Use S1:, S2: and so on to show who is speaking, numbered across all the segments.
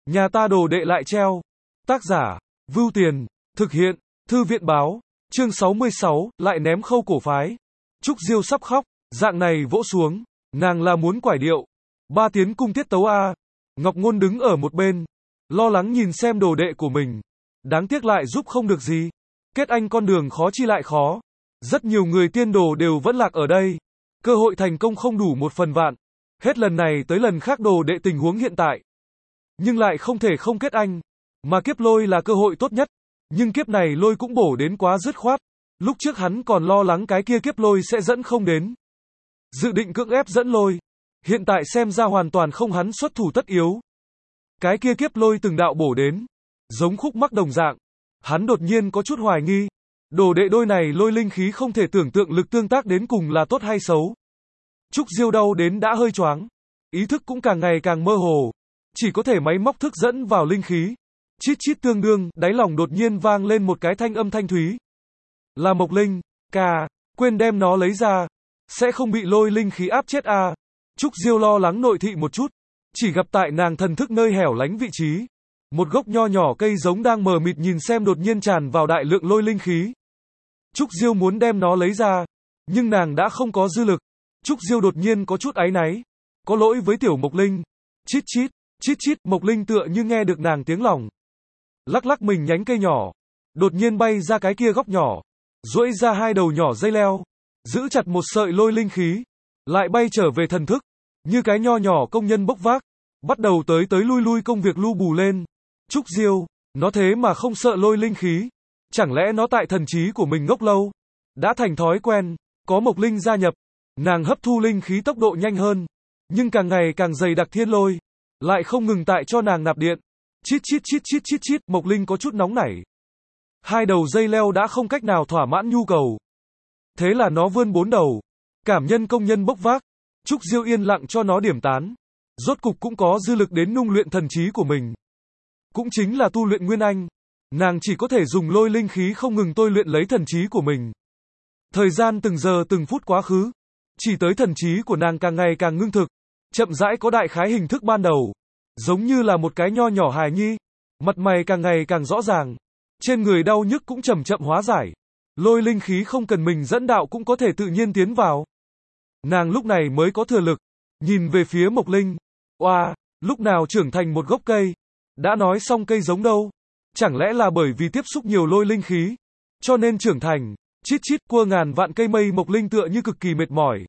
S1: Nhà ta đồ đệ lại treo. Tác giả, Vưu Tiền, thực hiện, Thư viện báo, chương 66, lại ném khâu cổ phái. Trúc Diêu sắp khóc, dạng này vỗ xuống, nàng là muốn quải điệu. Ba tiến cung tiết tấu a. Ngọc Ngôn đứng ở một bên, lo lắng nhìn xem đồ đệ của mình. Đáng tiếc lại giúp không được gì. Kết anh con đường khó chi lại khó. Rất nhiều người tiên đồ đều vẫn lạc ở đây. Cơ hội thành công không đủ 1/1000. Hết lần này tới lần khác đồ đệ tình huống hiện tại. Nhưng lại không thể không kết anh. Mà kiếp lôi là cơ hội tốt nhất. Nhưng kiếp này lôi cũng bổ đến quá dứt khoát. Lúc trước hắn còn lo lắng cái kia kiếp lôi sẽ dẫn không đến. Dự định cưỡng ép dẫn lôi. Hiện tại xem ra hoàn toàn không hắn xuất thủ tất yếu. Cái kia kiếp lôi từng đạo bổ đến. Giống khúc mắc đồng dạng. Hắn đột nhiên có chút hoài nghi. Đồ đệ đôi này lôi linh khí không thể tưởng tượng lực tương tác đến cùng là tốt hay xấu. Trúc Diêu đau đến đã hơi choáng. Ý thức cũng càng ngày càng mơ hồ. Chỉ có thể máy móc thức dẫn vào linh khí. Chít chít tương đương, đáy lòng đột nhiên vang lên một cái thanh âm thanh thúy. Là Mộc Linh, ca, quên đem nó lấy ra. Sẽ không bị lôi linh khí áp chết à. Trúc Diêu lo lắng nội thị một chút. Chỉ gặp tại nàng thần thức nơi hẻo lánh vị trí. Một gốc nho nhỏ cây giống đang mờ mịt nhìn xem đột nhiên tràn vào đại lượng lôi linh khí. Trúc Diêu muốn đem nó lấy ra. Nhưng nàng đã không có dư lực. Trúc Diêu đột nhiên có chút áy náy. Có lỗi với tiểu Mộc Linh. Chít chít, chít chít, Mộc Linh tựa như nghe được nàng tiếng lòng. Lắc lắc mình nhánh cây nhỏ. Đột nhiên bay ra cái kia góc nhỏ. Duỗi ra hai đầu nhỏ dây leo. Giữ chặt một sợi lôi linh khí. Lại bay trở về thần thức. Như cái nho nhỏ công nhân bốc vác. Bắt đầu tới lui công việc lu bù lên. Trúc Diêu, nó thế mà không sợ lôi linh khí. Chẳng lẽ nó tại thần trí của mình ngốc lâu. Đã thành thói quen. Có Mộc Linh gia nhập. Nàng hấp thu linh khí tốc độ nhanh hơn. Nhưng càng ngày càng dày đặc thiên lôi. Lại không ngừng tại cho nàng nạp điện. Chít chít chít chít chít chít, Mộc Linh có chút nóng nảy. Hai đầu dây leo đã không cách nào thỏa mãn nhu cầu. Thế là nó vươn 4 đầu. Cảm nhân công nhân bốc vác. Trúc Diêu yên lặng cho nó điểm tán. Rốt cục cũng có dư lực đến nung luyện thần trí của mình. Cũng chính là tu luyện Nguyên Anh. Nàng chỉ có thể dùng lôi linh khí không ngừng tôi luyện lấy thần trí của mình. Thời gian từng giờ từng phút quá khứ. Chỉ tới thần trí của nàng càng ngày càng ngưng thực. Chậm rãi có đại khái hình thức ban đầu. Giống như là một cái nho nhỏ hài nhi. Mặt mày càng ngày càng rõ ràng. Trên người đau nhức cũng chậm chậm hóa giải. Lôi linh khí không cần mình dẫn đạo cũng có thể tự nhiên tiến vào. Nàng lúc này mới có thừa lực. Nhìn về phía Mộc Linh. Oa, lúc nào trưởng thành một gốc cây. Đã nói xong cây giống đâu. Chẳng lẽ là bởi vì tiếp xúc nhiều lôi linh khí. Cho nên trưởng thành. Chít chít cua ngàn vạn cây mây. Mộc Linh tựa như cực kỳ mệt mỏi.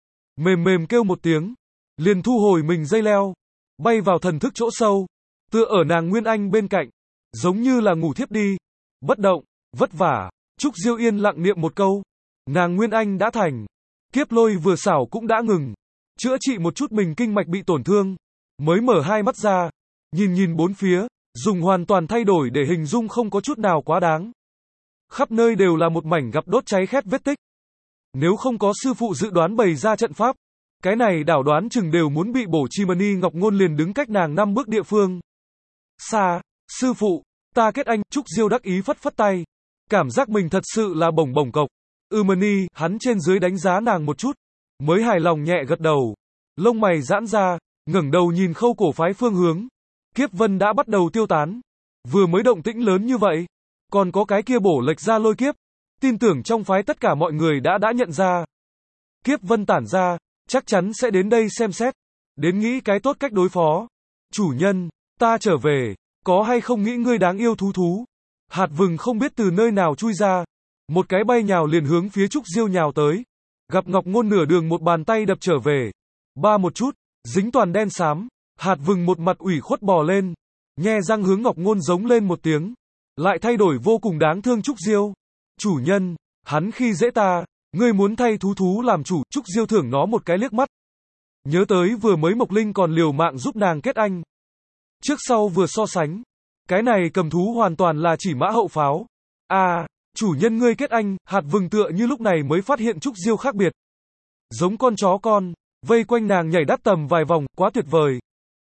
S1: Mềm mềm kêu một tiếng. Liền thu hồi mình dây leo. Bay vào thần thức chỗ sâu. Tựa ở nàng Nguyên Anh bên cạnh. Giống như là ngủ thiếp đi. Bất động, vất vả. Trúc Diêu yên lặng niệm một câu. Nàng Nguyên Anh đã thành. Kiếp lôi vừa xảo cũng đã ngừng. Chữa trị một chút mình kinh mạch bị tổn thương. Mới mở hai mắt ra. Nhìn bốn phía. Dùng hoàn toàn thay đổi để hình dung không có chút nào quá đáng. Khắp nơi đều là một mảnh gặp đốt cháy khét vết tích. Nếu không có sư phụ dự đoán bày ra trận pháp. Cái này đảo đoán chừng đều muốn bị bổ chi mani. Ngọc Ngôn liền đứng cách nàng 5 bước địa phương. Xa, sư phụ, ta kết anh. Trúc Diêu đắc ý phất phất tay. Cảm giác mình thật sự là bổng bổng cộc. Mani, hắn trên dưới đánh giá nàng một chút. Mới hài lòng nhẹ gật đầu. Lông mày giãn ra, ngẩng đầu nhìn khâu cổ phái phương hướng. Kiếp vân đã bắt đầu tiêu tán. Vừa mới động tĩnh lớn như vậy. Còn có cái kia bổ lệch ra lôi kiếp. Tin tưởng trong phái tất cả mọi người đã nhận ra. Kiếp vân tản ra. Chắc chắn sẽ đến đây xem xét. Đến nghĩ cái tốt cách đối phó. Chủ nhân, ta trở về. Có hay không nghĩ ngươi đáng yêu thú. Hạt vừng không biết từ nơi nào chui ra. Một cái bay nhào liền hướng phía Trúc Diêu nhào tới. Gặp Ngọc Ngôn nửa đường một bàn tay đập trở về. Ba một chút, dính toàn đen xám. Hạt vừng một mặt ủy khuất bò lên. Nhe răng hướng Ngọc Ngôn giống lên một tiếng. Lại thay đổi vô cùng đáng thương Trúc Diêu. Chủ nhân, hắn khi dễ ta. Ngươi muốn thay thú làm chủ. Trúc Diêu thưởng nó một cái liếc mắt. Nhớ tới vừa mới Mộc Linh còn liều mạng giúp nàng kết anh. Trước sau vừa so sánh. Cái này cầm thú hoàn toàn là chỉ mã hậu pháo. À, chủ nhân ngươi kết anh. Hạt vừng tựa như lúc này mới phát hiện Trúc Diêu khác biệt. Giống con chó con. Vây quanh nàng nhảy đắt tầm vài vòng. Quá tuyệt vời.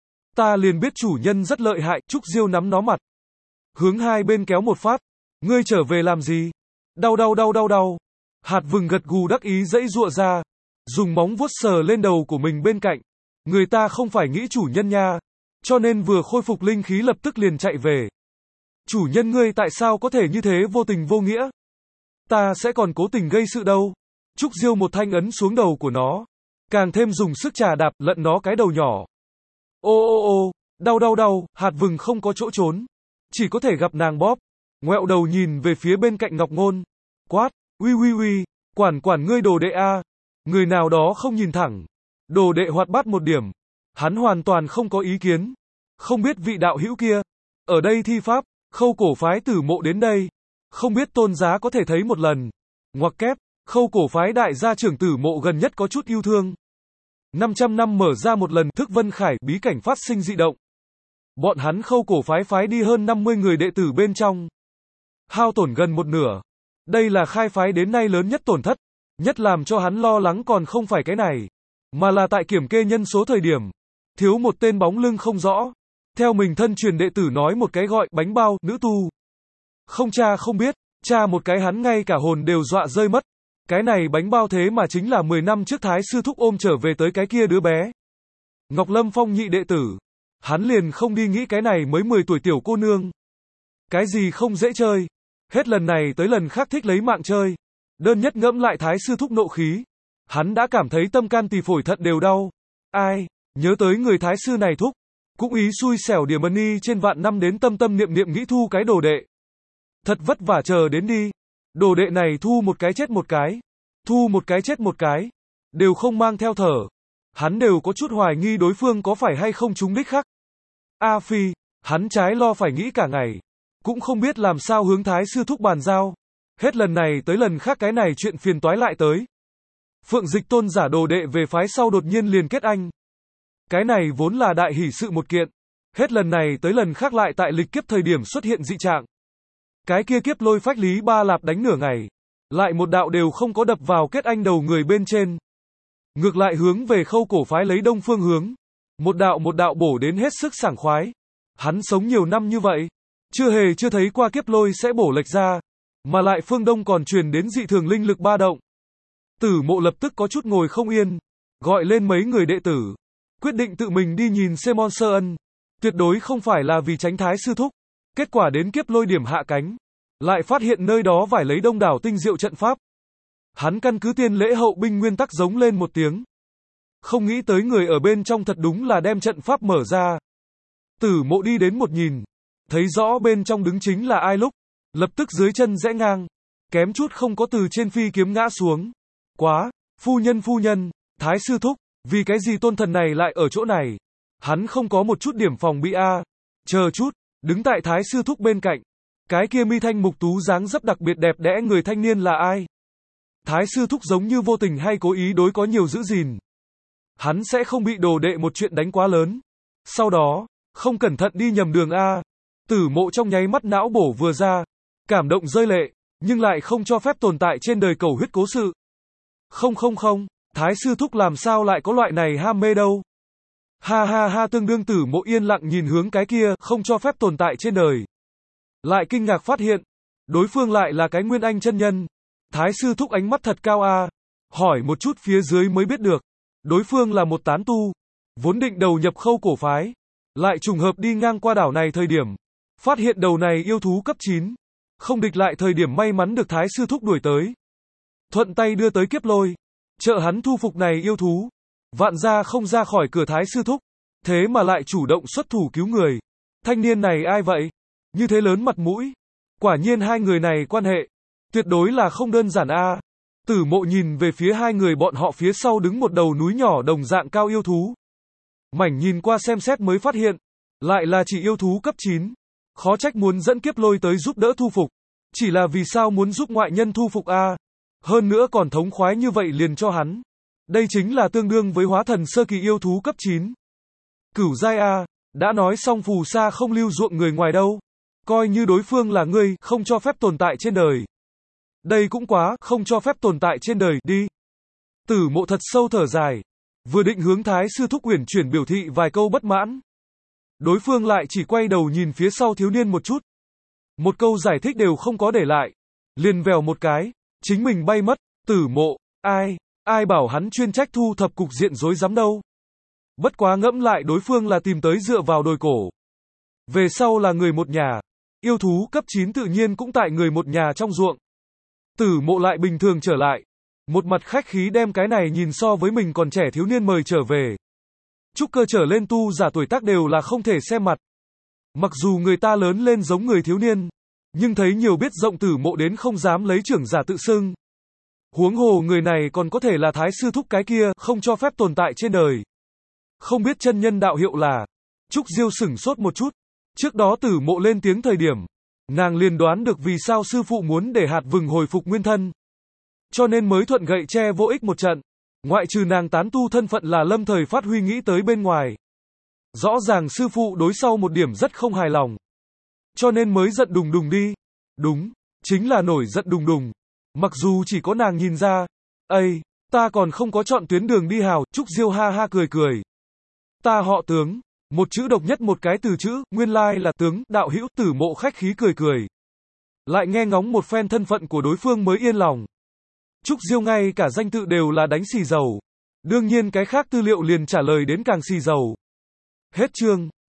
S1: Ta liền biết chủ nhân rất lợi hại. Trúc Diêu nắm nó mặt. Hướng hai bên kéo một phát. Ngươi trở về làm gì? Đau. Hạt vừng gật gù đắc ý dãy giụa ra. Dùng móng vuốt sờ lên đầu của mình bên cạnh. Người ta không phải nghĩ chủ nhân nha. cho nên vừa khôi phục linh khí lập tức liền chạy về. Chủ nhân ngươi tại sao có thể như thế vô tình vô nghĩa? Ta sẽ còn cố tình gây sự đâu. Trúc Diêu một thanh ấn xuống đầu của nó, càng thêm dùng sức chà đạp lận nó cái đầu nhỏ. Ô ô ô, đau đau đau, hạt vừng không có chỗ trốn, chỉ có thể gặp nàng bóp. Ngoẹo đầu nhìn về phía bên cạnh Ngọc Ngôn, quát, uy uy uy, quản quản ngươi đồ đệ a. Người nào đó không nhìn thẳng, đồ đệ hoạt bát một điểm, hắn hoàn toàn không có ý kiến. Không biết vị đạo hữu kia, ở đây thi pháp, Khâu cổ phái Tử Mộ đến đây, không biết tôn giá có thể thấy một lần. Ngoặc kép, Khâu cổ phái đại gia trưởng Tử Mộ gần nhất có chút yêu thương. 500 năm mở ra một lần Thức Vân Khải bí cảnh phát sinh dị động. Bọn hắn Khâu cổ phái phái đi hơn 50 người đệ tử bên trong, hao tổn gần một nửa. Đây là khai phái đến nay lớn nhất tổn thất. Nhất làm cho hắn lo lắng còn không phải cái này, mà là tại kiểm kê nhân số thời điểm, thiếu một tên bóng lưng không rõ. Theo mình thân truyền đệ tử nói một cái gọi bánh bao, nữ tu. Không cha không biết, cha một cái hắn ngay cả hồn đều dọa rơi mất. Cái này bánh bao thế mà chính là 10 năm trước Thái sư thúc ôm trở về tới cái kia đứa bé. Ngọc Lâm Phong nhị đệ tử. Hắn liền không đi nghĩ cái này mới 10 tuổi tiểu cô nương. Cái gì không dễ chơi. Hết lần này tới lần khác thích lấy mạng chơi. Đơn nhất ngẫm lại Thái sư thúc nộ khí. Hắn đã cảm thấy tâm can tỳ phổi thận đều đau. Ai, nhớ tới người Thái sư này thúc. Cũng ý xui xẻo Điểm Ân Ni trên vạn năm đến tâm tâm niệm niệm nghĩ thu cái đồ đệ. Thật vất vả chờ đến đi. Đồ đệ này thu một cái chết một cái. Thu một cái chết một cái. Đều không mang theo thở. Hắn đều có chút hoài nghi đối phương có phải hay không trúng đích khắc. A Phi, hắn trái lo phải nghĩ cả ngày. Cũng không biết làm sao hướng Thái sư thúc bàn giao. Hết lần này tới lần khác cái này chuyện phiền toái lại tới. Phượng Dịch Tôn giả đồ đệ về phái sau đột nhiên liền kết anh. Cái này vốn là đại hỷ sự một kiện. Hết lần này tới lần khác lại tại lịch kiếp thời điểm xuất hiện dị trạng. Cái kia kiếp lôi phách Lý Ba Lạp đánh nửa ngày. Lại một đạo đều không có đập vào kết anh đầu người bên trên. Ngược lại hướng về Khâu cổ phái lấy đông phương hướng. Một đạo bổ đến hết sức sảng khoái. Hắn sống nhiều năm như vậy. Chưa thấy qua kiếp lôi sẽ bổ lệch ra. Mà lại phương đông còn truyền đến dị thường linh lực ba động. Tử Mộ lập tức có chút ngồi không yên. Gọi lên mấy người đệ tử. Quyết định tự mình đi nhìn Semon Sơ Ân. Tuyệt đối không phải là vì tránh Thái sư thúc. Kết quả đến kiếp lôi điểm hạ cánh. Lại phát hiện nơi đó vải lấy đông đảo tinh diệu trận pháp. Hắn căn cứ tiên lễ hậu binh nguyên tắc giống lên một tiếng. Không nghĩ tới người ở bên trong thật đúng là đem trận pháp mở ra. Tử Mộ đi đến một nhìn. Thấy rõ bên trong đứng chính là ai lúc. Lập tức dưới chân rẽ ngang. Kém chút không có từ trên phi kiếm ngã xuống. Quá, phu nhân, Thái sư thúc, vì cái gì tôn thần này lại ở chỗ này? Hắn không có một chút điểm phòng bị a. Chờ chút, đứng tại Thái sư thúc bên cạnh. Cái kia mi thanh mục tú dáng dấp đặc biệt đẹp đẽ người thanh niên là ai? Thái sư thúc giống như vô tình hay cố ý đối có nhiều giữ gìn. Hắn sẽ không bị đồ đệ một chuyện đánh quá lớn. Sau đó, không cẩn thận đi nhầm đường a. Tử Mộ trong nháy mắt não bổ vừa ra, cảm động rơi lệ, nhưng lại không cho phép tồn tại trên đời cầu huyết cố sự. Không, Thái sư thúc làm sao lại có loại này ham mê đâu. Ha ha ha, tương đương Tử Mộ yên lặng nhìn hướng cái kia không cho phép tồn tại trên đời. Lại kinh ngạc phát hiện, đối phương lại là cái Nguyên Anh chân nhân. Thái sư thúc ánh mắt thật cao a. Hỏi một chút phía dưới mới biết được, đối phương là một tán tu, vốn định đầu nhập Khâu cổ phái, lại trùng hợp đi ngang qua đảo này thời điểm, phát hiện đầu này yêu thú cấp 9, không địch lại thời điểm may mắn được Thái sư thúc đuổi tới. Thuận tay đưa tới kiếp lôi, trợ hắn thu phục này yêu thú. Vạn gia không ra khỏi cửa Thái sư thúc, thế mà lại chủ động xuất thủ cứu người. Thanh niên này ai vậy? Như thế lớn mặt mũi. Quả nhiên hai người này quan hệ tuyệt đối là không đơn giản a. Tử Mộ nhìn về phía hai người bọn họ phía sau đứng một đầu núi nhỏ đồng dạng cao yêu thú. Mảnh nhìn qua xem xét mới phát hiện, lại là chỉ yêu thú cấp 9. Khó trách muốn dẫn kiếp lôi tới giúp đỡ thu phục. Chỉ là vì sao muốn giúp ngoại nhân thu phục a? Hơn nữa còn thống khoái như vậy liền cho hắn. Đây chính là tương đương với hóa thần sơ kỳ yêu thú cấp 9. Cửu giai a, đã nói xong phù sa không lưu ruộng người ngoài đâu. Coi như đối phương là ngươi, không cho phép tồn tại trên đời. Đây cũng quá, không cho phép tồn tại trên đời, đi. Tử Mộ thật sâu thở dài. Vừa định hướng Thái sư thúc uyển chuyển biểu thị vài câu bất mãn. Đối phương lại chỉ quay đầu nhìn phía sau thiếu niên một chút. Một câu giải thích đều không có để lại. Liền vèo một cái, chính mình bay mất. Tử Mộ, ai bảo hắn chuyên trách thu thập cục diện rối rắm đâu. Bất quá ngẫm lại đối phương là tìm tới dựa vào đồi cổ. Về sau là người một nhà. Yêu thú cấp 9 tự nhiên cũng tại người một nhà trong ruộng. Tử Mộ lại bình thường trở lại. Một mặt khách khí đem cái này nhìn so với mình còn trẻ thiếu niên mời trở về. Trúc cơ trở lên tu giả tuổi tác đều là không thể xem mặt. Mặc dù người ta lớn lên giống người thiếu niên, nhưng thấy nhiều biết rộng Tử Mộ đến không dám lấy trưởng giả tự xưng. Huống hồ người này còn có thể là thái sư thúc cái kia, không cho phép tồn tại trên đời. Không biết chân nhân đạo hiệu là. Trúc Diêu sửng sốt một chút. Trước đó Tử Mộ lên tiếng thời điểm, nàng liền đoán được vì sao sư phụ muốn để hạt vừng hồi phục nguyên thân. Cho nên mới thuận gậy tre vô ích một trận. Ngoại trừ nàng tán tu thân phận là lâm thời phát huy nghĩ tới bên ngoài. Rõ ràng sư phụ đối sau một điểm rất không hài lòng. Cho nên mới giận đùng đùng đi. Đúng, chính là nổi giận đùng đùng. Mặc dù chỉ có nàng nhìn ra. Ây, ta còn không có chọn tuyến đường đi hào. Trúc Diêu ha ha cười cười. Ta họ Tướng. Một chữ độc nhất một cái từ chữ, nguyên lai là Tướng, đạo hữu. Tử Mộ khách khí cười cười. Lại nghe ngóng một phen thân phận của đối phương mới yên lòng. Trúc Diêu ngay cả danh tự đều là đánh xì dầu. Đương nhiên cái khác tư liệu liền trả lời đến càng xì dầu. Hết chương.